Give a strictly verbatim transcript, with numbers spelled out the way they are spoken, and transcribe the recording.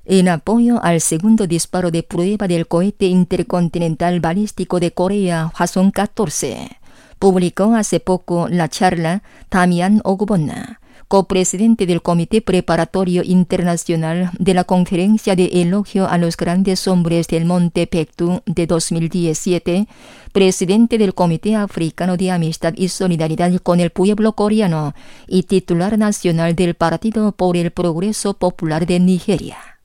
En apoyo al segundo disparo de prueba del cohete intercontinental balístico de Corea, Hwasong catorce, publicó hace poco la charla Damian Ogbonna, copresidente del Comité Preparatorio Internacional de la Conferencia de Elogio a los Grandes Hombres del Monte Pektu de dos mil diecisiete, presidente del Comité Africano de Amistad y Solidaridad con el Pueblo Coreano y titular nacional del Partido por el Progreso Popular de Nigeria.